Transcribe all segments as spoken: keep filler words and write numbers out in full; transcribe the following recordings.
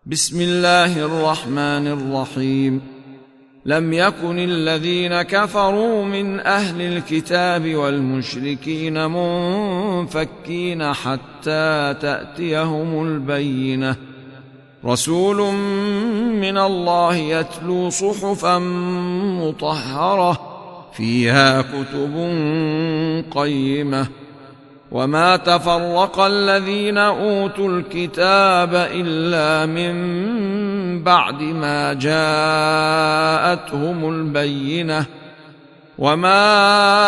بسم الله الرحمن الرحيم. لم يكن الذين كفروا من أهل الكتاب والمشركين منفكين حتى تأتيهم البينة، رسول من الله يتلو صحفا مطهرة فيها كتب قيمة. وما تفرق الذين أوتوا الكتاب إلا من بعد ما جاءتهم البينة، وما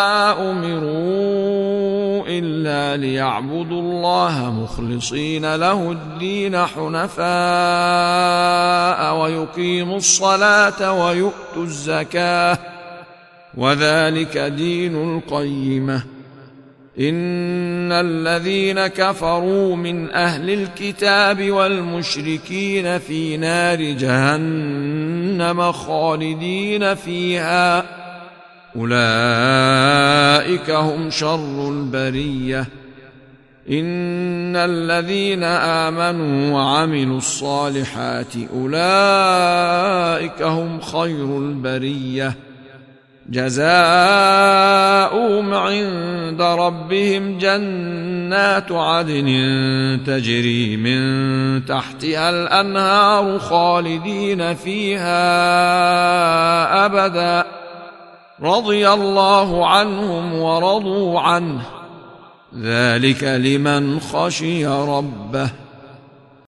أمروا إلا ليعبدوا الله مخلصين له الدين حنفاء ويقيموا الصلاة ويؤتوا الزكاة، وذلك دين القيمة. إن الذين كفروا من أهل الكتاب والمشركين في نار جهنم خالدين فيها، أولئك هم شر البرية. إن الذين آمنوا وعملوا الصالحات أولئك هم خير البرية، جزاؤهم عند ربهم جنات عدن تجري من تحتها الأنهار خالدين فيها أبدا، رضي الله عنهم ورضوا عنه، ذلك لمن خشي ربه.